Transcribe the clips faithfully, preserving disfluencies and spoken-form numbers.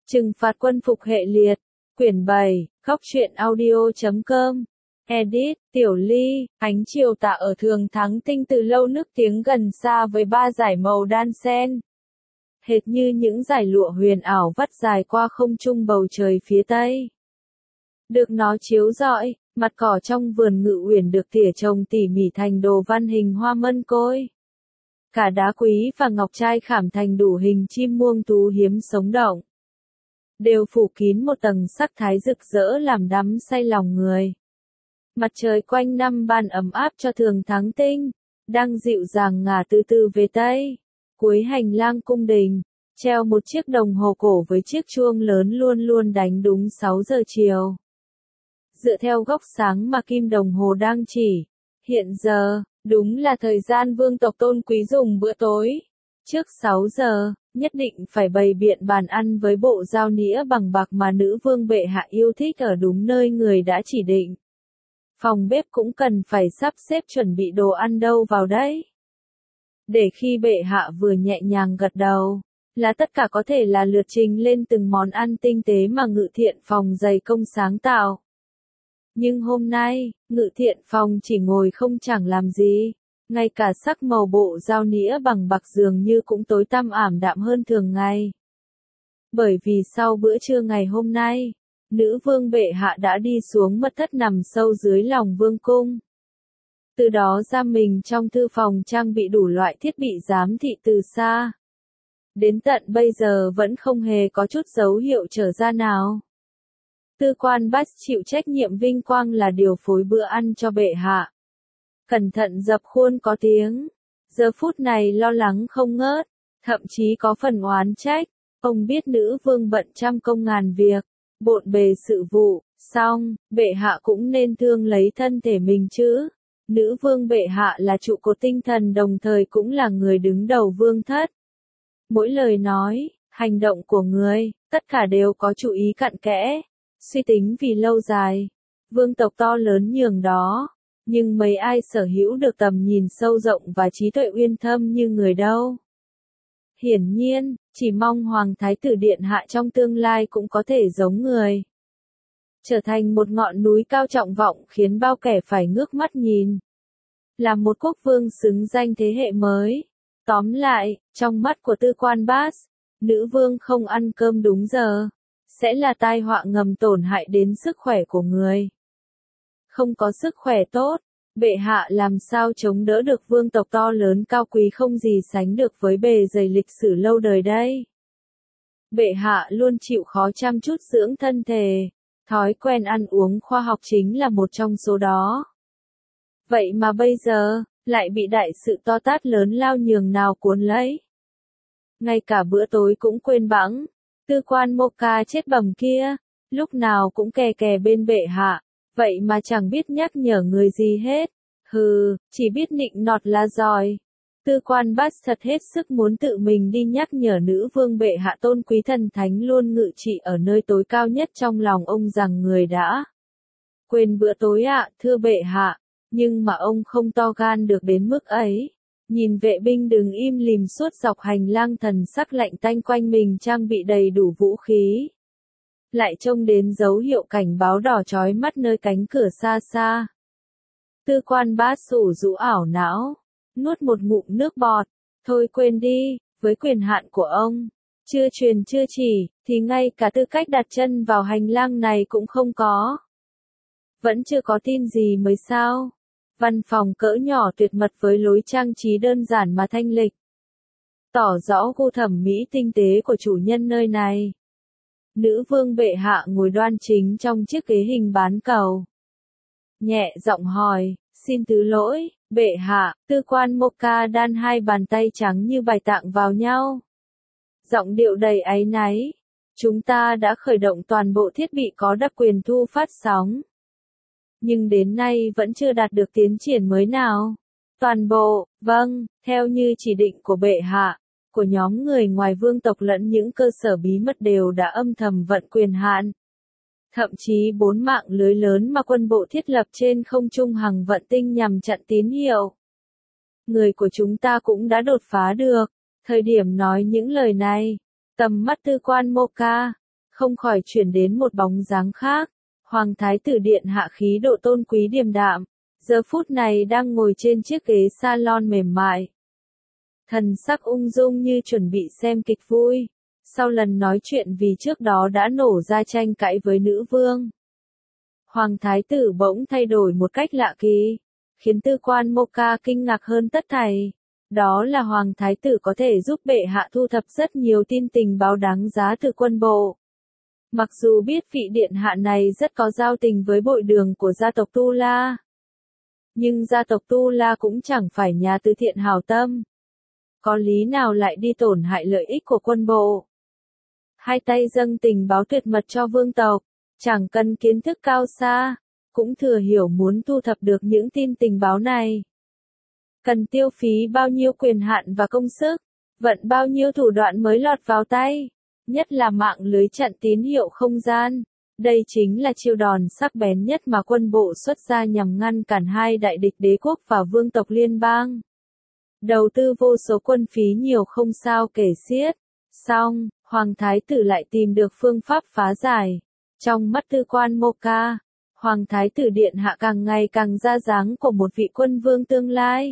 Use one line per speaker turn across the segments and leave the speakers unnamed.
Trừng phạt quân phục hệ liệt. Quyển bảy, góc truyện audio chấm com. Edit, Tiểu Ly, ánh chiều tà ở Thường Thắng Tinh từ lâu nước tiếng gần xa với ba dải màu đan xen. Hệt như những dải lụa huyền ảo vắt dài qua không trung bầu trời phía tây. Được nó chiếu rọi, mặt cỏ trong vườn Ngự Uyển được tỉa trồng tỉ mỉ thành đồ văn hình hoa mân côi. Cả đá quý và ngọc trai khảm thành đủ hình chim muông thú hiếm sống động. Đều phủ kín một tầng sắc thái rực rỡ làm đắm say lòng người. Mặt trời quanh năm ban ấm áp cho Thường Thắng Tinh, đang dịu dàng ngả từ từ về Tây. Cuối hành lang cung đình, treo một chiếc đồng hồ cổ với chiếc chuông lớn luôn luôn đánh đúng sáu giờ chiều. Dựa theo góc sáng mà kim đồng hồ đang chỉ, hiện giờ, đúng là thời gian vương tộc tôn quý dùng bữa tối. Trước sáu giờ, nhất định phải bày biện bàn ăn với bộ dao nĩa bằng bạc mà nữ vương bệ hạ yêu thích ở đúng nơi người đã chỉ định. Phòng bếp cũng cần phải sắp xếp chuẩn bị đồ ăn đâu vào đấy. Để khi bệ hạ vừa nhẹ nhàng gật đầu, là tất cả có thể là lượt trình lên từng món ăn tinh tế mà Ngự Thiện Phòng dày công sáng tạo. Nhưng hôm nay, Ngự Thiện Phòng chỉ ngồi không chẳng làm gì. Ngay cả sắc màu bộ dao nĩa bằng bạc dường như cũng tối tăm ảm đạm hơn thường ngày. Bởi vì sau bữa trưa ngày hôm nay, nữ vương bệ hạ đã đi xuống mật thất nằm sâu dưới lòng vương cung. Từ đó giam mình trong thư phòng trang bị đủ loại thiết bị giám thị từ xa. Đến tận bây giờ vẫn không hề có chút dấu hiệu trở ra nào. Tư quan Bass chịu trách nhiệm vinh quang là điều phối bữa ăn cho bệ hạ. Cẩn thận dập khuôn có tiếng, giờ phút này lo lắng không ngớt, thậm chí có phần oán trách. Ông biết nữ vương bận trăm công ngàn việc, bộn bề sự vụ, song, bệ hạ cũng nên thương lấy thân thể mình chứ. Nữ vương bệ hạ là trụ cột tinh thần đồng thời cũng là người đứng đầu vương thất. Mỗi lời nói, hành động của người, tất cả đều có chú ý cặn kẽ, suy tính vì lâu dài. Vương tộc to lớn nhường đó. Nhưng mấy ai sở hữu được tầm nhìn sâu rộng và trí tuệ uyên thâm như người đâu. Hiển nhiên, chỉ mong Hoàng Thái tử Điện Hạ trong tương lai cũng có thể giống người. Trở thành một ngọn núi cao trọng vọng khiến bao kẻ phải ngước mắt nhìn. Là một quốc vương xứng danh thế hệ mới. Tóm lại, trong mắt của tư quan Bass, nữ vương không ăn cơm đúng giờ, sẽ là tai họa ngầm tổn hại đến sức khỏe của người. Không có sức khỏe tốt, bệ hạ làm sao chống đỡ được vương tộc to lớn cao quý không gì sánh được với bề dày lịch sử lâu đời đây. Bệ hạ luôn chịu khó chăm chút dưỡng thân thể, thói quen ăn uống khoa học chính là một trong số đó. Vậy mà bây giờ, lại bị đại sự to tát lớn lao nhường nào cuốn lấy. Ngay cả bữa tối cũng quên bẵng, tư quan Mocha chết bầm kia, lúc nào cũng kè kè bên bệ hạ. Vậy mà chẳng biết nhắc nhở người gì hết. Hừ, chỉ biết nịnh nọt là giỏi. Tư quan Bass thật hết sức muốn tự mình đi nhắc nhở nữ vương bệ hạ tôn quý thần thánh luôn ngự trị ở nơi tối cao nhất trong lòng ông rằng người đã quên bữa tối ạ, à, thưa bệ hạ. Nhưng mà ông không to gan được đến mức ấy. Nhìn vệ binh đứng im lìm suốt dọc hành lang thần sắc lạnh tanh quanh mình trang bị đầy đủ vũ khí. Lại trông đến dấu hiệu cảnh báo đỏ chói mắt nơi cánh cửa xa xa. Tư quan Bass ủ rũ ảo não, nuốt một ngụm nước bọt, thôi quên đi, với quyền hạn của ông, chưa truyền chưa chỉ, thì ngay cả tư cách đặt chân vào hành lang này cũng không có. Vẫn chưa có tin gì mới sao? Văn phòng cỡ nhỏ tuyệt mật với lối trang trí đơn giản mà thanh lịch. Tỏ rõ gu thẩm mỹ tinh tế của chủ nhân nơi này. Nữ vương bệ hạ ngồi đoan chính trong chiếc ghế hình bán cầu. Nhẹ giọng hỏi, xin thứ lỗi, bệ hạ, tư quan Mocha đan hai bàn tay trắng như bài tạng vào nhau. Giọng điệu đầy áy náy, chúng ta đã khởi động toàn bộ thiết bị có đặc quyền thu phát sóng. Nhưng đến nay vẫn chưa đạt được tiến triển mới nào. Toàn bộ, vâng, theo như chỉ định của bệ hạ. Của nhóm người ngoài vương tộc lẫn những cơ sở bí mật đều đã âm thầm vận quyền hạn. Thậm chí bốn mạng lưới lớn mà quân bộ thiết lập trên không trung hằng vận tinh nhằm chặn tín hiệu. Người của chúng ta cũng đã đột phá được. Thời điểm nói những lời này, tầm mắt tư quan Mocha, không khỏi chuyển đến một bóng dáng khác. Hoàng thái tử điện hạ khí độ tôn quý điềm đạm, giờ phút này đang ngồi trên chiếc ghế salon mềm mại. Thần sắc ung dung như chuẩn bị xem kịch vui, sau lần nói chuyện vì trước đó đã nổ ra tranh cãi với nữ vương. Hoàng thái tử bỗng thay đổi một cách lạ kỳ, khiến tư quan Mocha kinh ngạc hơn tất thảy. Đó là Hoàng thái tử có thể giúp bệ hạ thu thập rất nhiều tin tình báo đáng giá từ quân bộ. Mặc dù biết vị điện hạ này rất có giao tình với bội đường của gia tộc Tu La, nhưng gia tộc Tu La cũng chẳng phải nhà từ thiện hảo tâm. Có lý nào lại đi tổn hại lợi ích của quân bộ? Hai tay dâng tình báo tuyệt mật cho vương tộc, chẳng cần kiến thức cao xa, cũng thừa hiểu muốn thu thập được những tin tình báo này. Cần tiêu phí bao nhiêu quyền hạn và công sức, vận bao nhiêu thủ đoạn mới lọt vào tay, nhất là mạng lưới chặn tín hiệu không gian. Đây chính là chiêu đòn sắc bén nhất mà quân bộ xuất ra nhằm ngăn cản hai đại địch đế quốc và vương tộc liên bang. Đầu tư vô số quân phí nhiều không sao kể xiết. Xong, Hoàng thái tử lại tìm được phương pháp phá giải. Trong mắt tư quan Mocha, Hoàng thái tử điện hạ càng ngày càng ra dáng của một vị quân vương tương lai.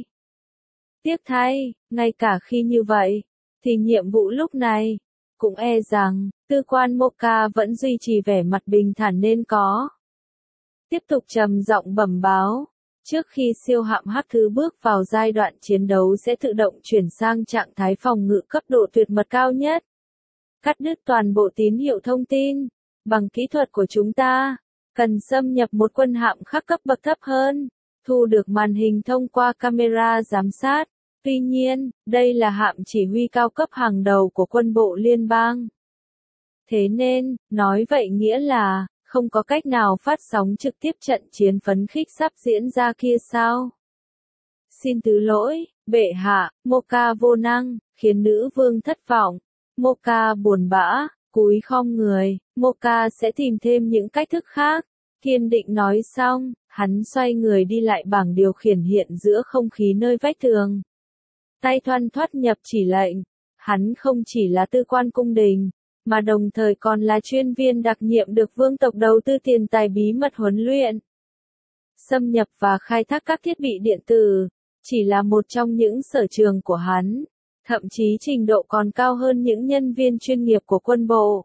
Tiếc thay, ngay cả khi như vậy, thì nhiệm vụ lúc này, cũng e rằng, tư quan Mocha vẫn duy trì vẻ mặt bình thản nên có. Tiếp tục trầm giọng bẩm báo, trước khi siêu hạm Hắc Thứ bước vào giai đoạn chiến đấu sẽ tự động chuyển sang trạng thái phòng ngự cấp độ tuyệt mật cao nhất. Cắt đứt toàn bộ tín hiệu thông tin, bằng kỹ thuật của chúng ta, cần xâm nhập một quân hạm khác cấp bậc thấp hơn, thu được màn hình thông qua camera giám sát. Tuy nhiên, đây là hạm chỉ huy cao cấp hàng đầu của quân bộ liên bang. Thế nên, nói vậy nghĩa là, không có cách nào phát sóng trực tiếp trận chiến phấn khích sắp diễn ra kia sao? Xin thứ lỗi, bệ hạ, Mocha vô năng, khiến nữ vương thất vọng. Mocha buồn bã, cúi khom người, Mocha sẽ tìm thêm những cách thức khác. Kiên định nói xong, hắn xoay người đi lại bảng điều khiển hiện giữa không khí nơi vách tường. Tay thoăn thoắt nhập chỉ lệnh, hắn không chỉ là tư quan cung đình, mà đồng thời còn là chuyên viên đặc nhiệm được vương tộc đầu tư tiền tài bí mật huấn luyện. Xâm nhập và khai thác các thiết bị điện tử, chỉ là một trong những sở trường của hắn, thậm chí trình độ còn cao hơn những nhân viên chuyên nghiệp của quân bộ.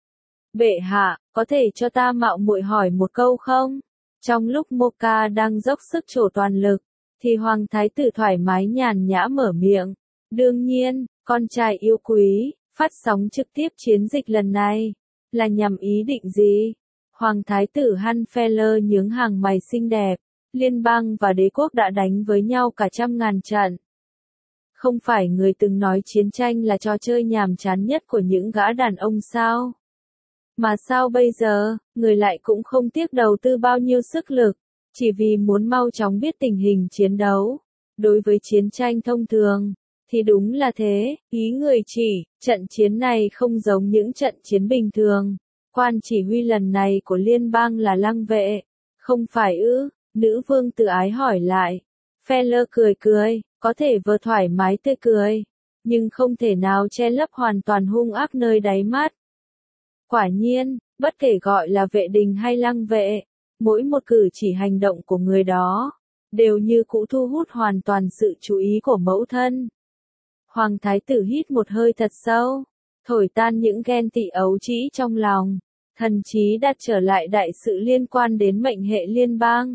Bệ hạ, có thể cho ta mạo muội hỏi một câu không? Trong lúc Mocha đang dốc sức trổ toàn lực, thì Hoàng thái tử thoải mái nhàn nhã mở miệng. Đương nhiên, con trai yêu quý, phát sóng trực tiếp chiến dịch lần này, là nhằm ý định gì? Hoàng thái tử Han Feller nhướng hàng mày xinh đẹp, liên bang và đế quốc đã đánh với nhau cả trăm ngàn trận. Không phải người từng nói chiến tranh là trò chơi nhàm chán nhất của những gã đàn ông sao? Mà sao bây giờ, người lại cũng không tiếc đầu tư bao nhiêu sức lực, chỉ vì muốn mau chóng biết tình hình chiến đấu. Đối với chiến tranh thông thường, thì đúng là thế, ý người chỉ, trận chiến này không giống những trận chiến bình thường. Quan chỉ huy lần này của liên bang là Lăng Vệ, không phải ư? Nữ vương tự ái hỏi lại. Feller cười cười, có thể vừa thoải mái tươi cười, nhưng không thể nào che lấp hoàn toàn hung ác nơi đáy mắt. Quả nhiên, bất kể gọi là vệ đình hay Lăng Vệ, mỗi một cử chỉ hành động của người đó, đều như cũ thu hút hoàn toàn sự chú ý của mẫu thân. Hoàng thái tử hít một hơi thật sâu, thổi tan những ghen tị ấu trĩ trong lòng, thần trí đặt trở lại đại sự liên quan đến mệnh hệ liên bang.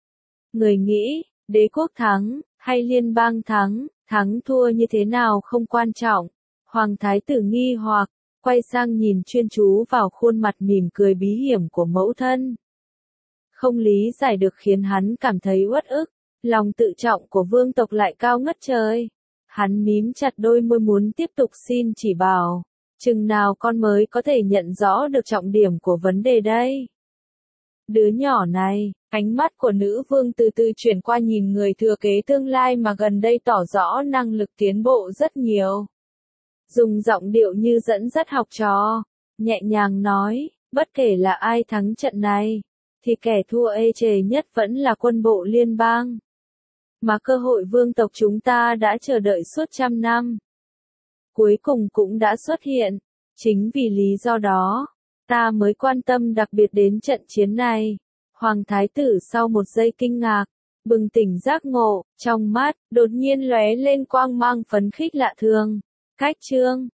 Người nghĩ, đế quốc thắng, hay liên bang thắng, thắng thua như thế nào không quan trọng. Hoàng thái tử nghi hoặc, quay sang nhìn chuyên chú vào khuôn mặt mỉm cười bí hiểm của mẫu thân. Không lý giải được khiến hắn cảm thấy uất ức, lòng tự trọng của vương tộc lại cao ngất trời. Hắn mím chặt đôi môi muốn tiếp tục xin chỉ bảo, chừng nào con mới có thể nhận rõ được trọng điểm của vấn đề đây. Đứa nhỏ này, ánh mắt của nữ vương từ từ chuyển qua nhìn người thừa kế tương lai mà gần đây tỏ rõ năng lực tiến bộ rất nhiều. Dùng giọng điệu như dẫn dắt học trò, nhẹ nhàng nói, bất kể là ai thắng trận này, thì kẻ thua ê chề nhất vẫn là quân bộ liên bang. Mà cơ hội vương tộc chúng ta đã chờ đợi suốt trăm năm. Cuối cùng cũng đã xuất hiện, chính vì lý do đó, Ta mới quan tâm đặc biệt đến trận chiến này. Hoàng thái tử sau một giây kinh ngạc, bừng tỉnh giác ngộ, trong mắt, đột nhiên lóe lên quang mang phấn khích lạ thường. Khách trương,